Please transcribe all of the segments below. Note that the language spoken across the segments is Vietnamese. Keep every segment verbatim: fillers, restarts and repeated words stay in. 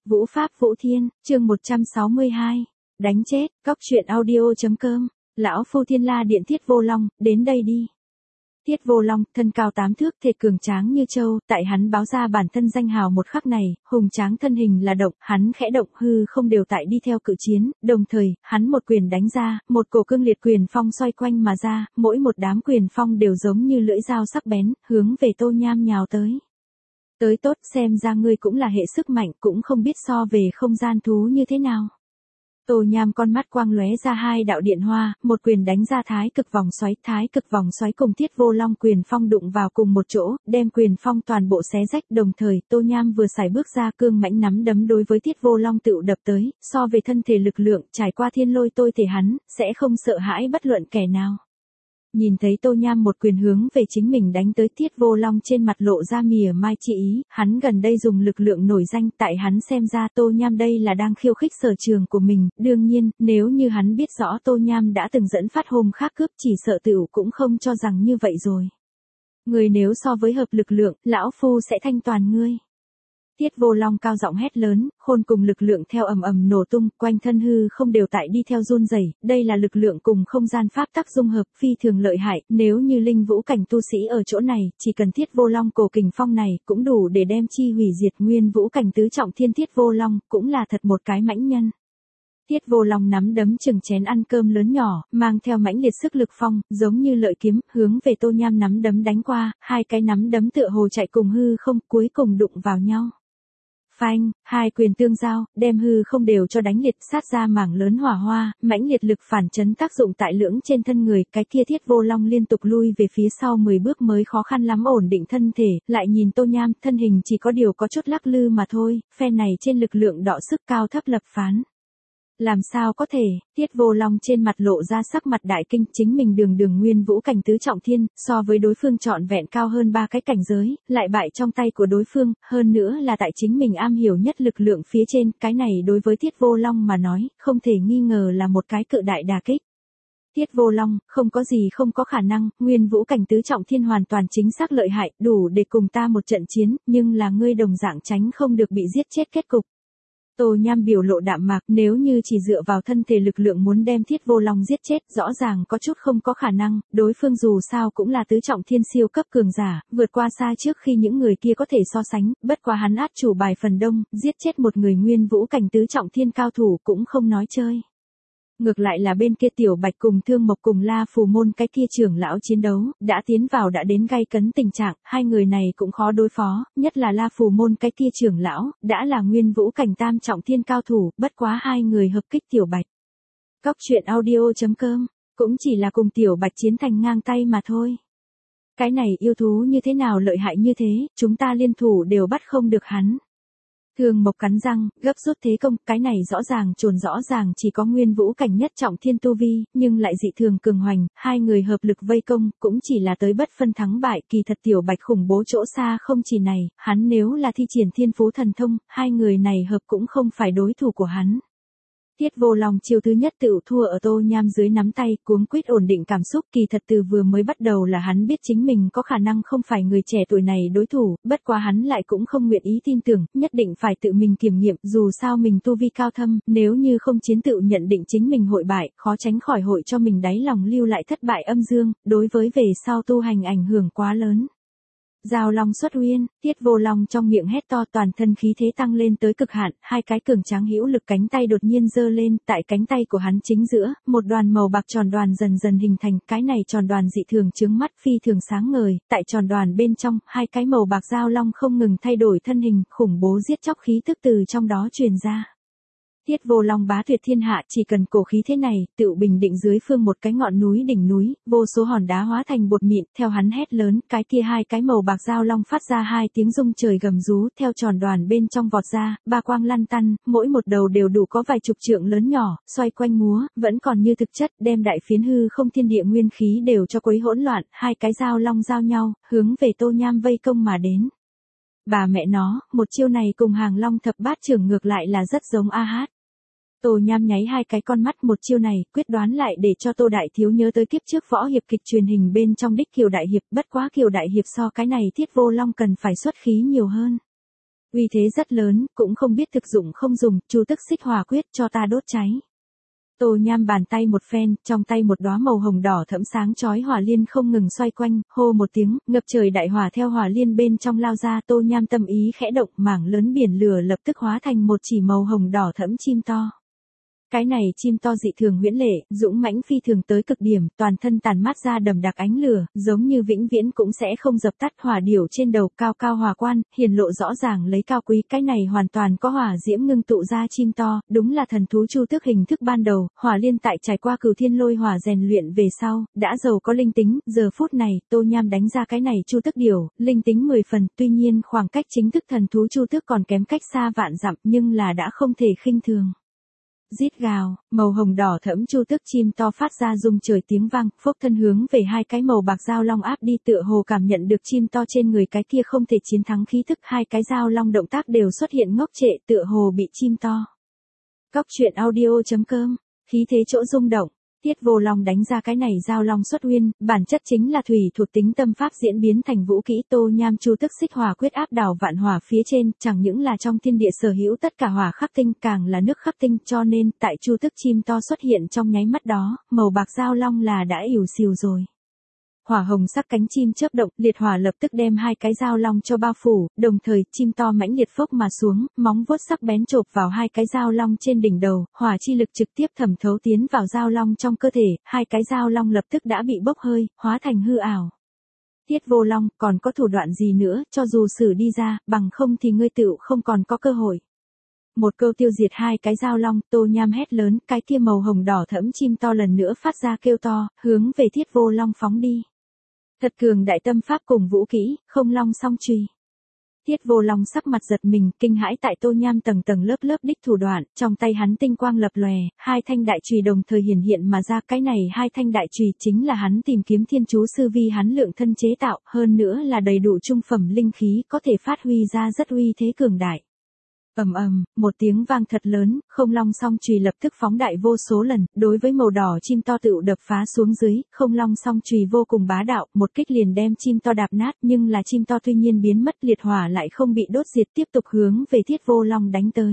Vũ Pháp Vũ Thiên, chương một trăm sáu mươi hai. Đánh chết, Cóc truyện audio.com. Lão phu Thiên La điện Thiết Vô Long, đến đây đi. Thiết Vô Long, thân cao tám thước, thể cường tráng như trâu, tại hắn báo ra bản thân danh hào một khắc này, hùng tráng thân hình là động, hắn khẽ động hư không đều tại đi theo cự chiến, đồng thời, hắn một quyền đánh ra, một cổ cương liệt quyền phong xoay quanh mà ra, mỗi một đám quyền phong đều giống như lưỡi dao sắc bén, hướng về Tô Nham nhào tới. Tới tốt, xem ra ngươi cũng là hệ sức mạnh, cũng không biết so về không gian thú như thế nào. Tô Nham con mắt quang lóe ra hai đạo điện hoa, một quyền đánh ra thái cực vòng xoáy, thái cực vòng xoáy cùng Thiết Vô Long quyền phong đụng vào cùng một chỗ, đem quyền phong toàn bộ xé rách, đồng thời, Tô Nham vừa xài bước ra cương mãnh nắm đấm đối với Thiết Vô Long tựu đập tới, so về thân thể lực lượng, trải qua thiên lôi tôi thể hắn, sẽ không sợ hãi bất luận kẻ nào. Nhìn thấy Tô Nham một quyền hướng về chính mình đánh tới, Thiết Vô Long trên mặt lộ ra mỉa mai chi ý, hắn gần đây dùng lực lượng nổi danh, tại hắn xem ra Tô Nham đây là đang khiêu khích sở trường của mình, đương nhiên, nếu như hắn biết rõ Tô Nham đã từng dẫn phát hôm khác cướp, chỉ sợ tựu cũng không cho rằng như vậy rồi. Người nếu so với hợp lực lượng, lão phu sẽ thanh toàn ngươi. Thiết Vô Long cao giọng hét lớn, khôn cùng lực lượng theo ầm ầm nổ tung, quanh thân hư không đều tại đi theo run rẩy, đây là lực lượng cùng không gian pháp tắc dung hợp, phi thường lợi hại, nếu như linh vũ cảnh tu sĩ ở chỗ này, chỉ cần Thiết Vô Long cổ kình phong này, cũng đủ để đem chi hủy diệt nguyên vũ cảnh tứ trọng thiên. Thiết Vô Long, cũng là thật một cái mãnh nhân. Thiết Vô Long nắm đấm chừng chén ăn cơm lớn nhỏ, mang theo mãnh liệt sức lực phong, giống như lợi kiếm, hướng về Tô Nham nắm đấm đánh qua, hai cái nắm đấm tựa hồ chạy cùng hư không, cuối cùng đụng vào nhau. Phanh, hai quyền tương giao, đem hư không đều cho đánh liệt, sát ra mảng lớn hỏa hoa, mãnh liệt lực phản chấn tác dụng tại lưỡng trên thân người, cái kia Thiết Vô Long liên tục lui về phía sau mười bước mới khó khăn lắm ổn định thân thể, lại nhìn Tô Nham, thân hình chỉ có điều có chút lắc lư mà thôi, phe này trên lực lượng đọ sức cao thấp lập phán. Làm sao có thể, Thiết Vô Long trên mặt lộ ra sắc mặt đại kinh, chính mình đường đường nguyên vũ cảnh tứ trọng thiên, so với đối phương trọn vẹn cao hơn ba cái cảnh giới, lại bại trong tay của đối phương, hơn nữa là tại chính mình am hiểu nhất lực lượng phía trên, cái này đối với Thiết Vô Long mà nói, không thể nghi ngờ là một cái cự đại đả kích. Thiết Vô Long, không có gì không có khả năng, nguyên vũ cảnh tứ trọng thiên hoàn toàn chính xác lợi hại, đủ để cùng ta một trận chiến, nhưng là ngươi đồng dạng tránh không được bị giết chết kết cục. Tô Nham biểu lộ đạm mạc, nếu như chỉ dựa vào thân thể lực lượng muốn đem Thiết Vô Long giết chết, rõ ràng có chút không có khả năng, đối phương dù sao cũng là tứ trọng thiên siêu cấp cường giả, vượt qua xa trước khi những người kia có thể so sánh, bất quá hắn át chủ bài phần đông, giết chết một người nguyên vũ cảnh tứ trọng thiên cao thủ cũng không nói chơi. Ngược lại là bên kia Tiểu Bạch cùng Thương Mộc cùng La Phù Môn cái kia trưởng lão chiến đấu, đã tiến vào đã đến gay cấn tình trạng, hai người này cũng khó đối phó, nhất là La Phù Môn cái kia trưởng lão, đã là nguyên vũ cảnh tam trọng thiên cao thủ, bất quá hai người hợp kích Tiểu Bạch. Cóc truyện audio.com, cũng chỉ là cùng Tiểu Bạch chiến thành ngang tay mà thôi. Cái này yêu thú như thế nào lợi hại như thế, chúng ta liên thủ đều bắt không được hắn. Thương Mộc cắn răng, gấp rút thế công, cái này rõ ràng trồn rõ ràng chỉ có nguyên vũ cảnh nhất trọng thiên tu vi, nhưng lại dị thường cường hoành, hai người hợp lực vây công, cũng chỉ là tới bất phân thắng bại, kỳ thật Tiểu Bạch khủng bố chỗ xa không chỉ này, hắn nếu là thi triển thiên phú thần thông, hai người này hợp cũng không phải đối thủ của hắn. Thiết Vô Long chiêu thứ nhất tựu thua ở Tô Nham dưới nắm tay, cuống quýt ổn định cảm xúc, kỳ thật từ vừa mới bắt đầu là hắn biết chính mình có khả năng không phải người trẻ tuổi này đối thủ, bất quá hắn lại cũng không nguyện ý tin tưởng, nhất định phải tự mình kiểm nghiệm, dù sao mình tu vi cao thâm, nếu như không chiến tựu nhận định chính mình hội bại, khó tránh khỏi hội cho mình đáy lòng lưu lại thất bại âm dương, đối với về sau tu hành ảnh hưởng quá lớn. Giao Long xuất uyên, Thiết Vô Long trong miệng hét to, toàn thân khí thế tăng lên tới cực hạn, hai cái cường tráng hữu lực cánh tay đột nhiên giơ lên, tại cánh tay của hắn chính giữa, một đoàn màu bạc tròn đoàn dần dần hình thành, cái này tròn đoàn dị thường chướng mắt phi thường sáng ngời, tại tròn đoàn bên trong, hai cái màu bạc giao long không ngừng thay đổi thân hình, khủng bố giết chóc khí tức từ trong đó truyền ra. Thiết Vô Long bá tuyệt thiên hạ, chỉ cần cổ khí thế này, tựu bình định dưới phương một cái ngọn núi đỉnh núi, vô số hòn đá hóa thành bột mịn, theo hắn hét lớn, cái kia hai cái màu bạc giao long phát ra hai tiếng rung trời gầm rú, theo tròn đoàn bên trong vọt ra, ba quang lăn tăn, mỗi một đầu đều đủ có vài chục trượng lớn nhỏ, xoay quanh múa, vẫn còn như thực chất, đem đại phiến hư không thiên địa nguyên khí đều cho quấy hỗn loạn, hai cái giao long giao nhau, hướng về Tô Nham vây công mà đến. Bà mẹ nó, một chiêu này cùng Hàng Long thập bát trưởng ngược lại là rất giống a hát. Tô Nham nháy hai cái con mắt, một chiêu này, quyết đoán lại để cho Tô Đại Thiếu nhớ tới kiếp trước võ hiệp kịch truyền hình bên trong đích Kiều Đại Hiệp, bất quá Kiều Đại Hiệp so cái này Thiết Vô Long cần phải xuất khí nhiều hơn. Uy thế rất lớn, cũng không biết thực dụng không dùng, Chu Tức Xích Hỏa Quyết cho ta đốt cháy. Tô Nham bàn tay một phen, trong tay một đóa màu hồng đỏ thẫm sáng chói hỏa liên không ngừng xoay quanh, hô một tiếng, ngập trời đại hỏa theo hỏa liên bên trong lao ra. Tô Nham tâm ý khẽ động, mảng lớn biển lửa lập tức hóa thành một chỉ màu hồng đỏ thẫm chim to. Cái này chim to dị thường huyễn lệ, dũng mãnh phi thường tới cực điểm, toàn thân tàn mát ra đầm đặc ánh lửa, giống như vĩnh viễn cũng sẽ không dập tắt. Hỏa điểu trên đầu cao cao hỏa quan, hiển lộ rõ ràng lấy cao quý. Cái này hoàn toàn có hỏa diễm ngưng tụ ra chim to, đúng là thần thú Chu Tước hình thức ban đầu. Hỏa liên tại trải qua cửu thiên lôi hỏa rèn luyện về sau, đã giàu có linh tính. Giờ phút này, Tô Nham đánh ra cái này Chu Tước điểu, linh tính mười phần. Tuy nhiên khoảng cách chính thức thần thú Chu Tước còn kém cách xa vạn dặm, nhưng là đã không thể khinh thường. Rít gào, màu hồng đỏ thẫm Chu Tước chim to phát ra rung trời tiếng vang, phốc thân hướng về hai cái màu bạc dao long áp đi, tựa hồ cảm nhận được chim to trên người cái kia không thể chiến thắng khí thức. Hai cái dao long động tác đều xuất hiện ngốc trệ, tựa hồ bị chim to. Cóc truyện audio chấm com, khí thế chỗ rung động. Tiết Vô Long đánh ra cái này dao long xuất uyên, bản chất chính là thủy thuộc tính tâm pháp diễn biến thành vũ kỹ. Tô Nham Chu Tức Xích Hỏa Quyết áp đảo vạn hỏa phía trên, chẳng những là trong thiên địa sở hữu tất cả hỏa khắc tinh, càng là nước khắc tinh, cho nên tại Chu Tức chim to xuất hiện trong nháy mắt đó, màu bạc dao long là đã ỉu xìu rồi. Hỏa hồng sắc cánh chim chớp động, liệt hỏa lập tức đem hai cái dao long cho bao phủ, đồng thời chim to mãnh liệt phốc mà xuống, móng vuốt sắc bén chộp vào hai cái dao long trên đỉnh đầu, hỏa chi lực trực tiếp thẩm thấu tiến vào dao long trong cơ thể, hai cái dao long lập tức đã bị bốc hơi, hóa thành hư ảo. Tiết Vô Long, còn có thủ đoạn gì nữa, cho dù sử đi ra, bằng không thì ngươi tựu không còn có cơ hội. Một câu tiêu diệt hai cái dao long, Tô Nham hét lớn, cái kia màu hồng đỏ thẫm chim to lần nữa phát ra kêu to, hướng về Tiết Vô Long phóng đi. Thật cường đại tâm pháp cùng vũ kỹ, không long song chùy. Tiết Vô Long sắc mặt giật mình, kinh hãi tại Tô Nham tầng tầng lớp lớp đích thủ đoạn, trong tay hắn tinh quang lập lòe, hai thanh đại chùy đồng thời hiển hiện mà ra. Cái này hai thanh đại chùy chính là hắn tìm kiếm thiên chú sư vi hắn lượng thân chế tạo, hơn nữa là đầy đủ trung phẩm linh khí, có thể phát huy ra rất uy thế cường đại. Ầm ầm, một tiếng vang thật lớn, không long song chùy lập tức phóng đại vô số lần, đối với màu đỏ chim to tựu đập phá xuống dưới, không long song chùy vô cùng bá đạo, một kích liền đem chim to đạp nát, nhưng là chim to tuy nhiên biến mất, liệt hỏa lại không bị đốt diệt, tiếp tục hướng về Tiết Vô Long đánh tới.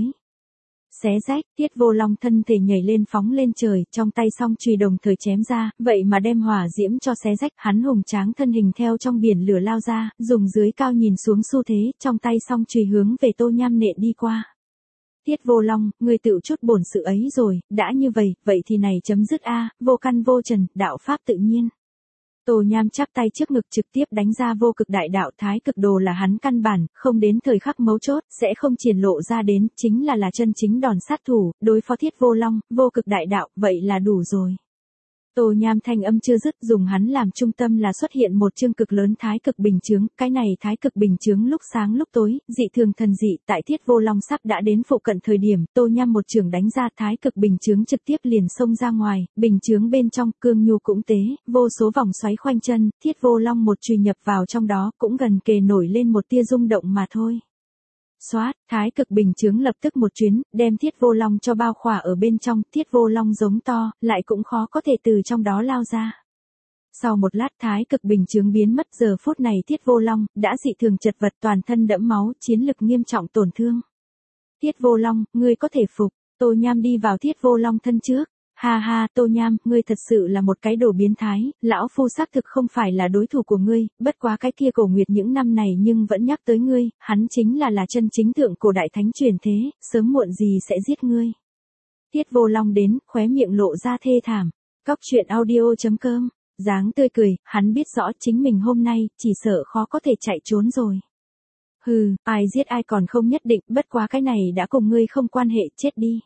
Xé rách, Tiết Vô Long thân thể nhảy lên phóng lên trời, trong tay song chùy đồng thời chém ra, vậy mà đem hỏa diễm cho xé rách. Hắn hùng tráng thân hình theo trong biển lửa lao ra, dùng dưới cao nhìn xuống xu thế, trong tay song chùy hướng về Tô Nham nện đi qua. Tiết Vô Long, ngươi tự chút bổn sự ấy rồi, đã như vậy, vậy thì này chấm dứt a, vô căn vô trần, đạo pháp tự nhiên. Tô Nham chắp tay trước ngực trực tiếp đánh ra vô cực đại đạo. Thái cực đồ là hắn căn bản, không đến thời khắc mấu chốt, sẽ không triển lộ ra đến, chính là là chân chính đòn sát thủ, đối phó Tiết Vô Long, vô cực đại đạo, vậy là đủ rồi. Tô Nham thanh âm chưa dứt, dùng hắn làm trung tâm là xuất hiện một chương cực lớn thái cực bình chướng, cái này thái cực bình chướng lúc sáng lúc tối, dị thường thần dị, tại Tiết Vô Long sắp đã đến phụ cận thời điểm, Tô Nham một trường đánh ra, thái cực bình chướng trực tiếp liền xông ra ngoài, bình chướng bên trong, cương nhu cũng tế, vô số vòng xoáy khoanh chân, Tiết Vô Long một chùy nhập vào trong đó, cũng gần kề nổi lên một tia rung động mà thôi. Xoát, thái cực bình chướng lập tức một chuyến, đem Tiết Vô Long cho bao khỏa ở bên trong, Tiết Vô Long giống to, lại cũng khó có thể từ trong đó lao ra. Sau một lát thái cực bình chướng biến mất, giờ phút này Tiết Vô Long đã dị thường chật vật, toàn thân đẫm máu, chiến lực nghiêm trọng tổn thương. Tiết Vô Long, ngươi có thể phục. Tô Nham đi vào Tiết Vô Long thân trước. Ha ha, Tô Nham, ngươi thật sự là một cái đồ biến thái, lão phu xác thực không phải là đối thủ của ngươi, bất quá cái kia Cổ Nguyệt những năm này nhưng vẫn nhắc tới ngươi, hắn chính là là chân chính thượng cổ đại thánh truyền thế, sớm muộn gì sẽ giết ngươi. Tiết Vô Long đến, khóe miệng lộ ra thê thảm. Cóc truyện audio chấm com, dáng tươi cười, hắn biết rõ chính mình hôm nay, chỉ sợ khó có thể chạy trốn rồi. Hừ, ai giết ai còn không nhất định, bất quá cái này đã cùng ngươi không quan hệ, chết đi.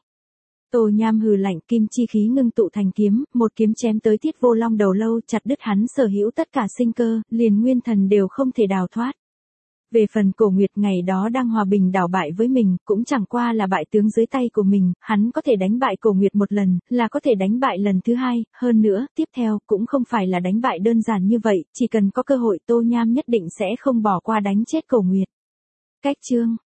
Tô Nham hừ lạnh, kim chi khí ngưng tụ thành kiếm, một kiếm chém tới Tiết Vô Long đầu lâu, chặt đứt hắn sở hữu tất cả sinh cơ, liền nguyên thần đều không thể đào thoát. Về phần Cổ Nguyệt ngày đó đang hòa bình đảo bại với mình, cũng chẳng qua là bại tướng dưới tay của mình, hắn có thể đánh bại Cổ Nguyệt một lần, là có thể đánh bại lần thứ hai, hơn nữa, tiếp theo, cũng không phải là đánh bại đơn giản như vậy, chỉ cần có cơ hội Tô Nham nhất định sẽ không bỏ qua đánh chết Cổ Nguyệt. Cách chương